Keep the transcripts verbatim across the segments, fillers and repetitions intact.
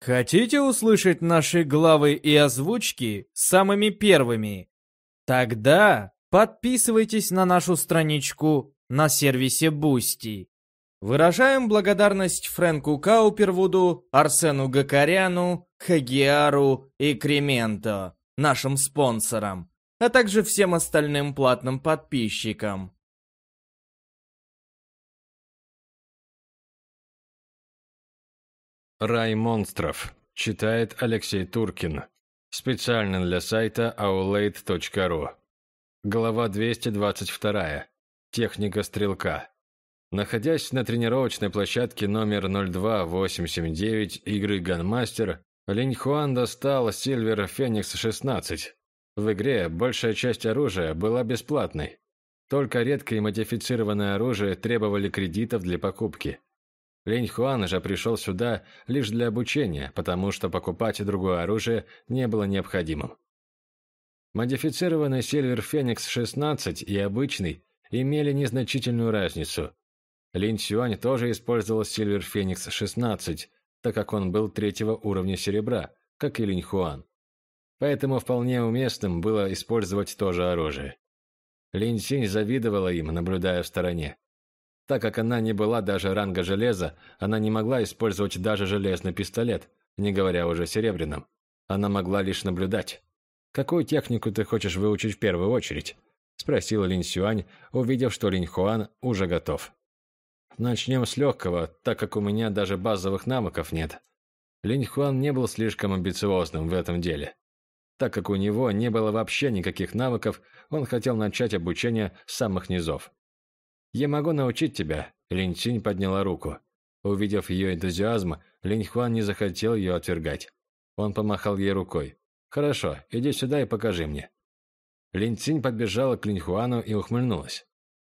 Хотите услышать наши главы и озвучки самыми первыми? Тогда подписывайтесь на нашу страничку на сервисе Boosty. Выражаем благодарность Фрэнку Каупервуду, Арсену Гакаряну, Хагиару и Кременто, нашим спонсорам, а также всем остальным платным подписчикам. Рай монстров. Читает Алексей Туркин. Специально для сайта аулейт точка ру. Глава двести двадцать два. Техника стрелка. Находясь на тренировочной площадке номер ноль два восемь семь девять игры Gunmaster, Линь Хуан достал Silver Phoenix шестнадцать. В игре большая часть оружия была бесплатной. Только редкое и модифицированное оружие требовали кредитов для покупки. Линь Хуан же пришел сюда лишь для обучения, потому что покупать другое оружие не было необходимым. Модифицированный Silver Phoenix шестнадцать и обычный имели незначительную разницу. Линь Цюань тоже использовал Silver Phoenix шестнадцать, так как он был третьего уровня серебра, как и Линь Хуан. Поэтому вполне уместным было использовать то же оружие. Линь Цинь завидовала им, наблюдая в стороне. Так как она не была даже ранга железа, она не могла использовать даже железный пистолет, не говоря уже о серебряном. Она могла лишь наблюдать. «Какую технику ты хочешь выучить в первую очередь?» – спросил Линь Сюань, увидев, что Линь Хуан уже готов. «Начнем с легкого, так как у меня даже базовых навыков нет». Линь Хуан не был слишком амбициозным в этом деле. Так как у него не было вообще никаких навыков, он хотел начать обучение с самых низов. «Я могу научить тебя», – Линь Цинь подняла руку. Увидев ее энтузиазм, Линь Хуан не захотел ее отвергать. Он помахал ей рукой. «Хорошо, иди сюда и покажи мне». Линь Цинь подбежала к Линь Хуану и ухмыльнулась.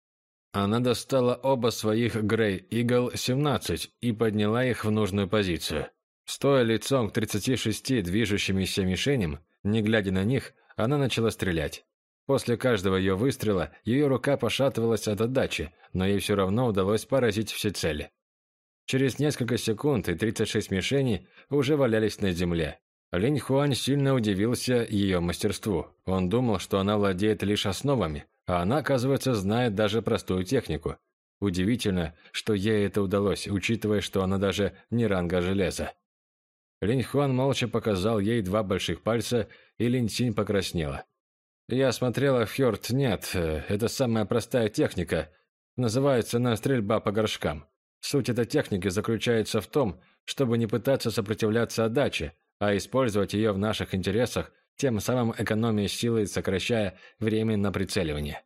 Она достала оба своих Grey Eagle семнадцать и подняла их в нужную позицию. Стоя лицом к тридцати шести движущимся мишеням, не глядя на них, она начала стрелять. После каждого ее выстрела ее рука пошатывалась от отдачи, но ей все равно удалось поразить все цели. Через несколько секунд и тридцать шесть мишеней уже валялись на земле. Линь Хуань сильно удивился ее мастерству. Он думал, что она владеет лишь основами, а она, оказывается, знает даже простую технику. Удивительно, что ей это удалось, учитывая, что она даже не ранга железа. Линь Хуан молча показал ей два больших пальца, и Линь Цинь покраснела. «Я смотрела Фьорд, нет, это самая простая техника. Называется она стрельба по горшкам. Суть этой техники заключается в том, чтобы не пытаться сопротивляться отдаче, а использовать ее в наших интересах, тем самым экономя силы и сокращая время на прицеливание.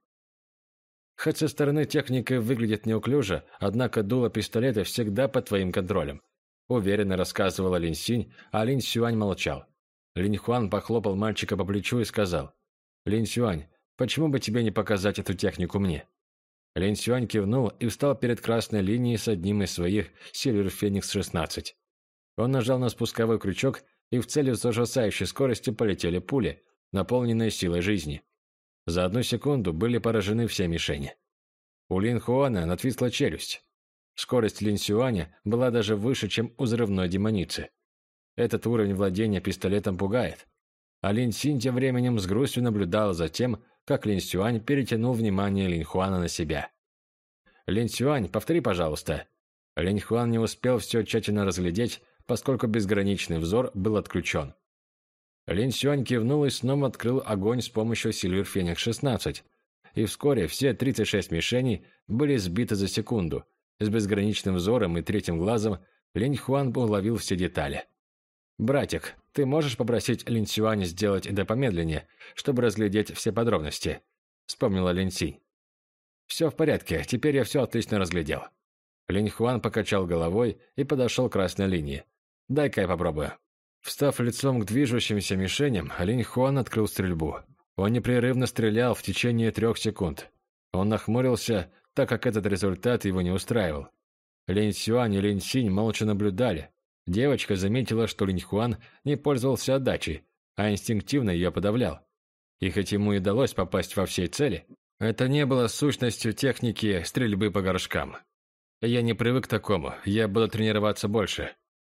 Хоть со стороны техника выглядит неуклюже, однако дуло пистолета всегда под твоим контролем», уверенно рассказывала Линь Цинь, а Линь Сюань молчал. Линь Хуан похлопал мальчика по плечу и сказал: «Линь Сюань, почему бы тебе не показать эту технику мне?» Линь Сюань кивнул и встал перед красной линией с одним из своих Silver Phoenix шестнадцать. Он нажал на спусковой крючок, и в целью с ужасающей скоростью полетели пули, наполненные силой жизни. За одну секунду были поражены все мишени. У Линь Хуана отвисла челюсть. Скорость Линь Сюаня была даже выше, чем у взрывной демоницы. Этот уровень владения пистолетом пугает. А Линь Цинь тем временем с грустью наблюдала за тем, как Линь Сюань перетянул внимание Линь Хуана на себя. «Линь Сюань, повтори, пожалуйста». Линь Хуан не успел все тщательно разглядеть, поскольку безграничный взор был отключен. Линь Сюань кивнул и снова открыл огонь с помощью Silver Phoenix шестнадцать, и вскоре все тридцать шесть мишеней были сбиты за секунду. С безграничным взором и третьим глазом Линь Хуан уловил все детали. «Братик, ты можешь попросить Линь Сюаня сделать это помедленнее, чтобы разглядеть все подробности?» – вспомнила Линь Цинь. «Все в порядке, теперь я все отлично разглядел». Линь Хуан покачал головой и подошел к красной линии. «Дай-ка я попробую». Встав лицом к движущимся мишеням, Линь Хуан открыл стрельбу. Он непрерывно стрелял в течение трех секунд. Он нахмурился, так как этот результат его не устраивал. Линь Сюань и Линь Цинь молча наблюдали. Девочка заметила, что Линь Хуан не пользовался отдачей, а инстинктивно ее подавлял. И хоть ему и удалось попасть во все цели, это не было сущностью техники стрельбы по горшкам. «Я не привык к такому, я буду тренироваться больше».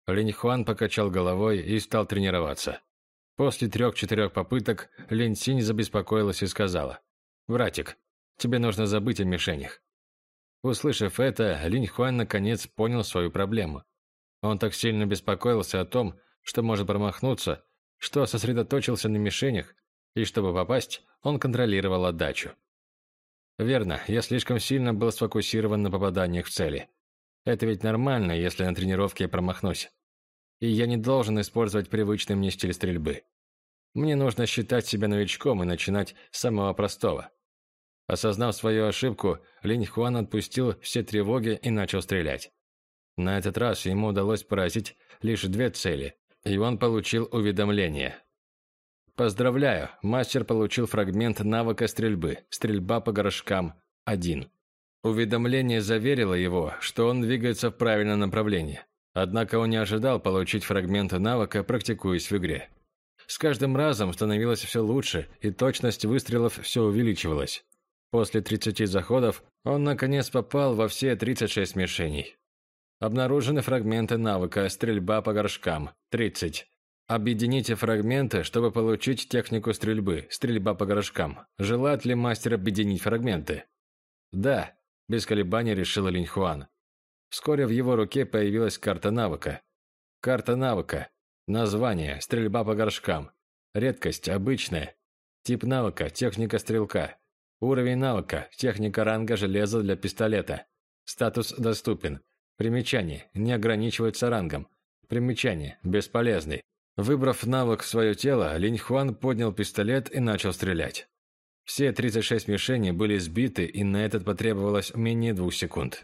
Линь Хуан покачал головой и стал тренироваться. После трех-четырех попыток Линь Синь забеспокоилась и сказала: «Братик, тебе нужно забыть о мишенях». Услышав это, Линь Хуан наконец понял свою проблему. Он так сильно беспокоился о том, что может промахнуться, что сосредоточился на мишенях, и чтобы попасть, он контролировал отдачу. Верно, я слишком сильно был сфокусирован на попаданиях в цели. Это ведь нормально, если на тренировке я промахнусь. И я не должен использовать привычный мне стиль стрельбы. Мне нужно считать себя новичком и начинать с самого простого. Осознав свою ошибку, Линь Хуан отпустил все тревоги и начал стрелять. На этот раз ему удалось поразить лишь две цели, и он получил уведомление. Поздравляю, мастер получил фрагмент навыка стрельбы, стрельба по горшкам один. Уведомление заверило его, что он двигается в правильном направлении. Однако он не ожидал получить фрагмент навыка, практикуясь в игре. С каждым разом становилось все лучше, и точность выстрелов все увеличивалась. После тридцати заходов он наконец попал во все тридцать шесть мишеней. Обнаружены фрагменты навыка «Стрельба по горшкам» тридцать. Объедините фрагменты, чтобы получить технику стрельбы «Стрельба по горшкам». Желает ли мастер объединить фрагменты? Да, без колебаний решил Линь Хуан. Вскоре в его руке появилась карта навыка. Карта навыка. Название «Стрельба по горшкам». Редкость «Обычная». Тип навыка «Техника стрелка». Уровень навыка «Техника ранга железа для пистолета». Статус «Доступен». Примечание. Не ограничивается рангом. Примечание. Бесполезный. Выбрав навык в свое тело, Линь Хуан поднял пистолет и начал стрелять. Все тридцать шесть мишеней были сбиты, и на это потребовалось менее двух секунд.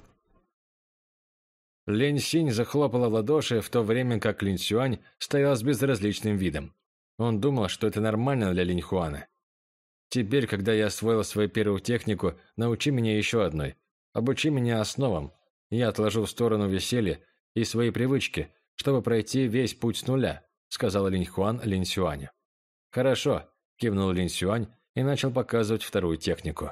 Линь Синь захлопала в ладоши, в то время как Линь Сюань стоял с безразличным видом. Он думал, что это нормально для Линь Хуана. «Теперь, когда я освоил свою первую технику, научи меня еще одной. Обучи меня основам. Я отложу в сторону веселье и свои привычки, чтобы пройти весь путь с нуля», сказал Линь Хуан Линь Сюаню. «Хорошо», кивнул Линь Сюань и начал показывать вторую технику.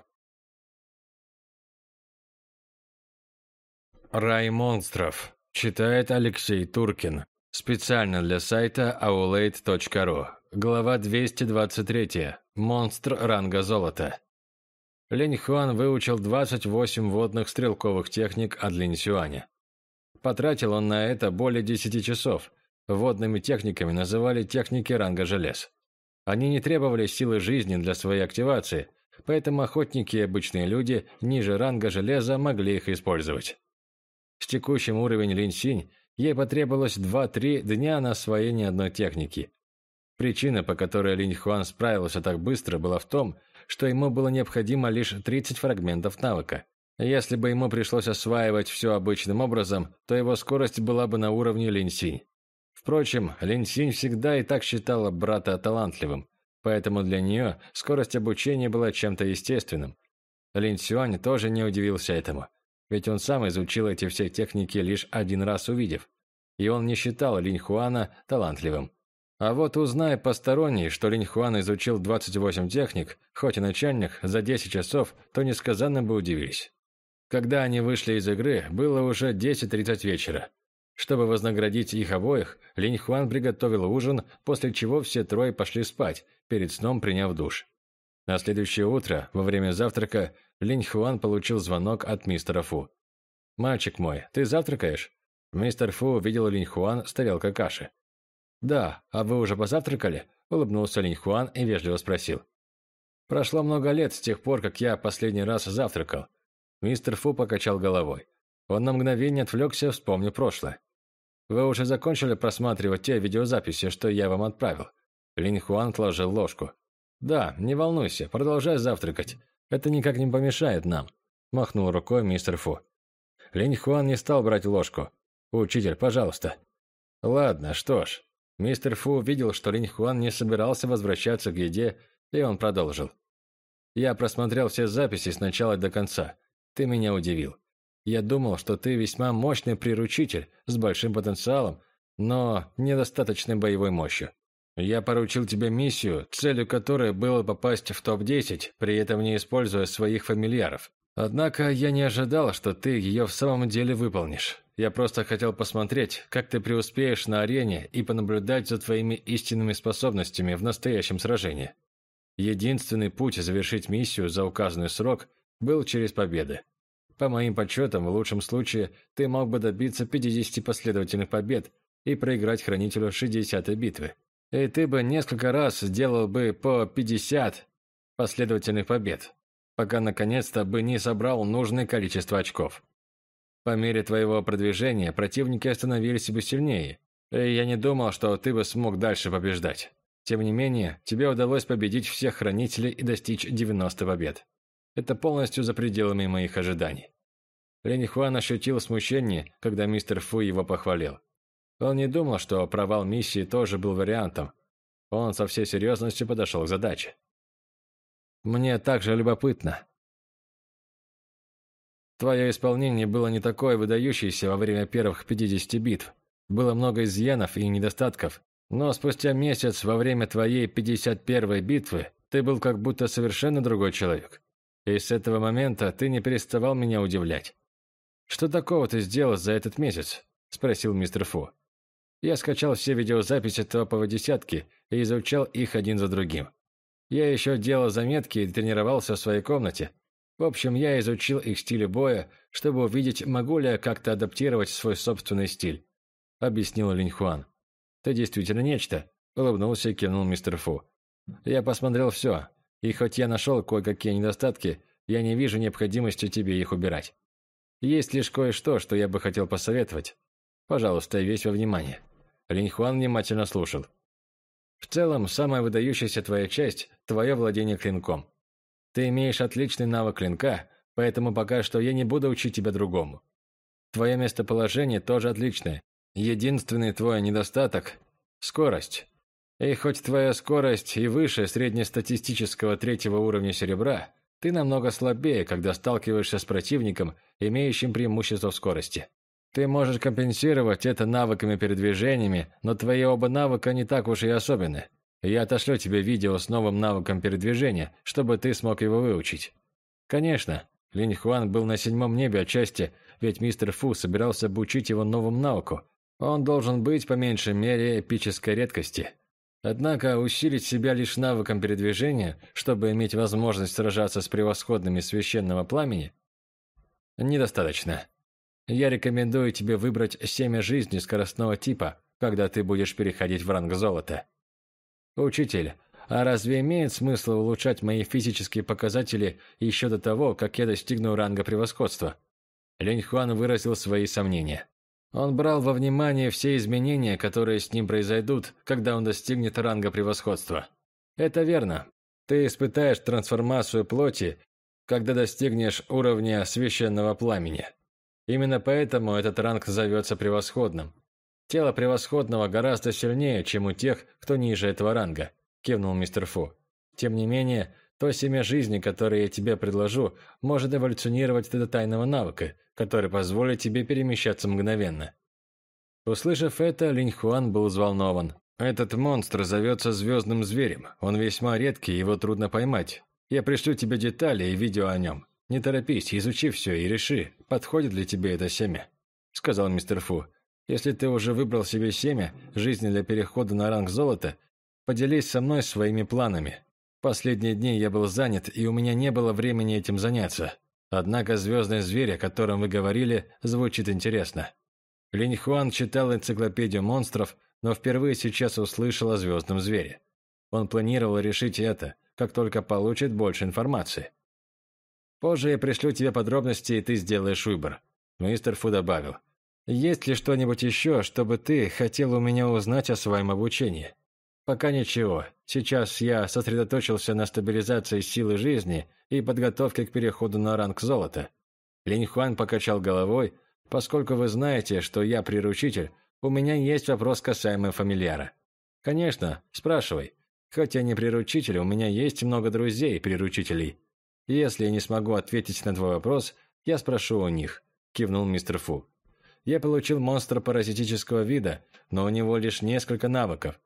Рай монстров. Читает Алексей Туркин. Специально для сайта аулейт точка ру. Глава двести двадцать три. Монстр ранга золота. Линь Хуан выучил двадцать восемь водных стрелковых техник от Линь Сюаня. Потратил он на это более десяти часов. Водными техниками называли техники ранга желез. Они не требовали силы жизни для своей активации, поэтому охотники и обычные люди ниже ранга железа могли их использовать. С текущим уровнем Линь Синь ей потребовалось два-три дня на освоение одной техники. Причина, по которой Линь Хуан справился так быстро, была в том, что ему было необходимо лишь тридцать фрагментов навыка. Если бы ему пришлось осваивать все обычным образом, то его скорость была бы на уровне Линь Синь. Впрочем, Линь Синь всегда и так считала брата талантливым, поэтому для нее скорость обучения была чем-то естественным. Линь Сюань тоже не удивился этому, ведь он сам изучил эти все техники лишь один раз увидев, и он не считал Линь Хуана талантливым. А вот узнай посторонний, что Линь Хуан изучил двадцать восемь техник, хоть и начальных, за десять часов, то несказанно бы удивились. Когда они вышли из игры, было уже десять тридцать вечера. Чтобы вознаградить их обоих, Линь Хуан приготовил ужин, после чего все трое пошли спать, перед сном приняв душ. На следующее утро, во время завтрака, Линь Хуан получил звонок от мистера Фу. «Мальчик мой, ты завтракаешь?» Мистер Фу увидел Линь Хуан с тарелкой каши. «Да, а вы уже позавтракали?» – улыбнулся Линь Хуан и вежливо спросил. «Прошло много лет с тех пор, как я последний раз завтракал». Мистер Фу покачал головой. Он на мгновение отвлекся, вспомнив прошлое. «Вы уже закончили просматривать те видеозаписи, что я вам отправил?» Линь Хуан отложил ложку. «Да, не волнуйся, продолжай завтракать. Это никак не помешает нам», – махнул рукой мистер Фу. Линь Хуан не стал брать ложку. «Учитель, пожалуйста». «Ладно, что ж». Мистер Фу увидел, что Линь Хуан не собирался возвращаться к еде, и он продолжил. «Я просмотрел все записи с начала до конца. Ты меня удивил. Я думал, что ты весьма мощный приручитель, с большим потенциалом, но недостаточной боевой мощью. Я поручил тебе миссию, целью которой было попасть в топ десять, при этом не используя своих фамильяров. Однако я не ожидал, что ты ее в самом деле выполнишь. Я просто хотел посмотреть, как ты преуспеешь на арене и понаблюдать за твоими истинными способностями в настоящем сражении. Единственный путь завершить миссию за указанный срок был через победы. По моим подсчетам, в лучшем случае, ты мог бы добиться пятидесяти последовательных побед и проиграть Хранителю шестидесятой битвы. И ты бы несколько раз сделал бы по пятьдесят последовательных побед, пока наконец-то бы не собрал нужное количество очков. По мере твоего продвижения противники становились бы сильнее, и я не думал, что ты бы смог дальше побеждать. Тем не менее, тебе удалось победить всех хранителей и достичь девяноста побед. Это полностью за пределами моих ожиданий. Линь Хуан ощутил смущение, когда мистер Фу его похвалил. Он не думал, что провал миссии тоже был вариантом. Он со всей серьезностью подошел к задаче. Мне также любопытно. Твое исполнение было не такое выдающееся во время первых пятидесяти битв. Было много изъянов и недостатков, но спустя месяц во время твоей пятьдесят первой битвы ты был как будто совершенно другой человек. И с этого момента ты не переставал меня удивлять. «Что такого ты сделал за этот месяц?» – спросил мистер Фу. Я скачал все видеозаписи топовой десятки и изучал их один за другим. Я еще делал заметки и тренировался в своей комнате. В общем, я изучил их стили боя, чтобы увидеть, могу ли я как-то адаптировать свой собственный стиль, объяснил Линь Хуан. Ты действительно нечто, улыбнулся и кивнул мистер Фу. Я посмотрел все, и хоть я нашел кое-какие недостатки, я не вижу необходимости тебе их убирать. Есть лишь кое-что, что я бы хотел посоветовать. Пожалуйста, весь во внимание. Линь Хуан внимательно слушал. В целом, самая выдающаяся твоя часть – твое владение клинком. Ты имеешь отличный навык клинка, поэтому пока что я не буду учить тебя другому. Твое местоположение тоже отличное. Единственный твой недостаток – скорость. И хоть твоя скорость и выше среднестатистического третьего уровня серебра, ты намного слабее, когда сталкиваешься с противником, имеющим преимущество в скорости. Ты можешь компенсировать это навыками передвижениями, но твои оба навыка не так уж и особенны. Я отошлю тебе видео с новым навыком передвижения, чтобы ты смог его выучить. Конечно, Линь Хуан был на седьмом небе отчасти, ведь мистер Фу собирался обучить его новому навыку. Он должен быть по меньшей мере эпической редкости. Однако усилить себя лишь навыком передвижения, чтобы иметь возможность сражаться с превосходными священного пламени, недостаточно. Я рекомендую тебе выбрать семя жизни скоростного типа, когда ты будешь переходить в ранг золота. Учитель, а разве имеет смысл улучшать мои физические показатели еще до того, как я достигну ранга превосходства? Линь Хуан выразил свои сомнения. Он брал во внимание все изменения, которые с ним произойдут, когда он достигнет ранга превосходства. Это верно. Ты испытаешь трансформацию плоти, когда достигнешь уровня священного пламени. Именно поэтому этот ранг зовется превосходным. Тело превосходного гораздо сильнее, чем у тех, кто ниже этого ранга, кивнул мистер Фу. Тем не менее, то семя жизни, которое я тебе предложу, может эволюционировать до тайного навыка, который позволит тебе перемещаться мгновенно. Услышав это, Линь Хуан был взволнован. Этот монстр зовется звездным зверем. Он весьма редкий, его трудно поймать. Я пришлю тебе детали и видео о нем. Не торопись, изучи все и реши, подходит ли тебе это семя, сказал мистер Фу. Если ты уже выбрал себе семя жизни для перехода на ранг золота, поделись со мной своими планами. Последние дни я был занят, и у меня не было времени этим заняться. Однако звездный зверь, о котором вы говорили, звучит интересно. Линь Хуан читал энциклопедию монстров, но впервые сейчас услышал о звездном звере. Он планировал решить это, как только получит больше информации. Позже я пришлю тебе подробности, и ты сделаешь выбор. Мистер Фу добавил. Есть ли что-нибудь еще, чтобы ты хотел у меня узнать о своем обучении? Пока ничего. Сейчас я сосредоточился на стабилизации силы жизни и подготовке к переходу на ранг золота. Линь Хуан покачал головой. Поскольку вы знаете, что я приручитель, у меня есть вопрос касаемо фамильяра. Конечно, спрашивай. Хоть я не приручитель, у меня есть много друзей-приручителей. Если я не смогу ответить на твой вопрос, я спрошу у них, кивнул мистер Фу. Я получил монстра паразитического вида, но у него лишь несколько навыков.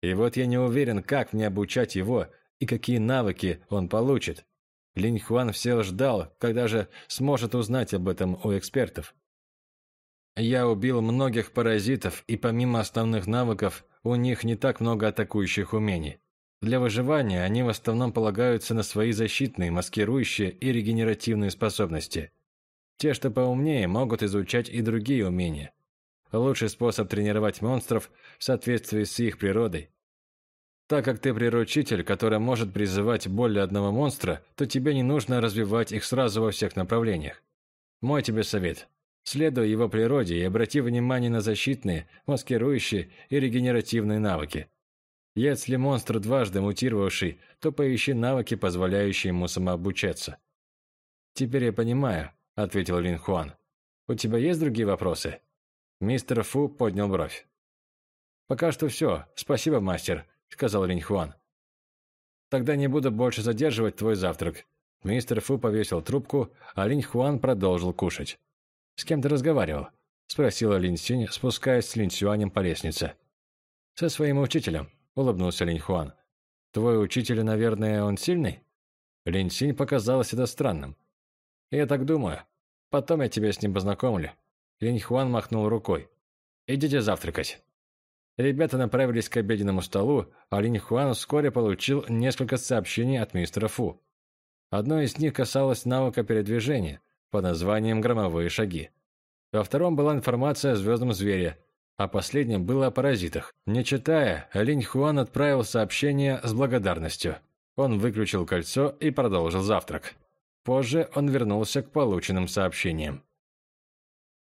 И вот я не уверен, как мне обучать его и какие навыки он получит. Линь Хуан все ждал, когда же сможет узнать об этом у экспертов. Я убил многих паразитов, и помимо основных навыков, у них не так много атакующих умений. Для выживания они в основном полагаются на свои защитные, маскирующие и регенеративные способности. Те, что поумнее, могут изучать и другие умения. Лучший способ тренировать монстров в соответствии с их природой. Так как ты приручитель, который может призывать более одного монстра, то тебе не нужно развивать их сразу во всех направлениях. Мой тебе совет. Следуй его природе и обрати внимание на защитные, маскирующие и регенеративные навыки. Если монстр дважды мутировавший, то поищи навыки, позволяющие ему самообучаться. «Теперь я понимаю», – ответил Линь Хуан. «У тебя есть другие вопросы?» Мистер Фу поднял бровь. «Пока что все. Спасибо, мастер», – сказал Линь Хуан. «Тогда не буду больше задерживать твой завтрак». Мистер Фу повесил трубку, а Линь Хуан продолжил кушать. «С кем ты разговаривал?» – спросила Линь Синь, спускаясь с Линь Сюанем по лестнице. «Со своим учителем», – улыбнулся Линь Хуан. «Твой учитель, наверное, он сильный?» Линь Синь показалось это странным. «Я так думаю. Потом я тебя с ним познакомлю». Линь Хуан махнул рукой. «Идите завтракать». Ребята направились к обеденному столу, а Линь Хуан вскоре получил несколько сообщений от мистера Фу. Одно из них касалось навыка передвижения под названием «Громовые шаги». Во втором была информация о звездном звере, а последнем было о паразитах. Не читая, Линь Хуан отправил сообщение с благодарностью. Он выключил кольцо и продолжил завтрак. Позже он вернулся к полученным сообщениям.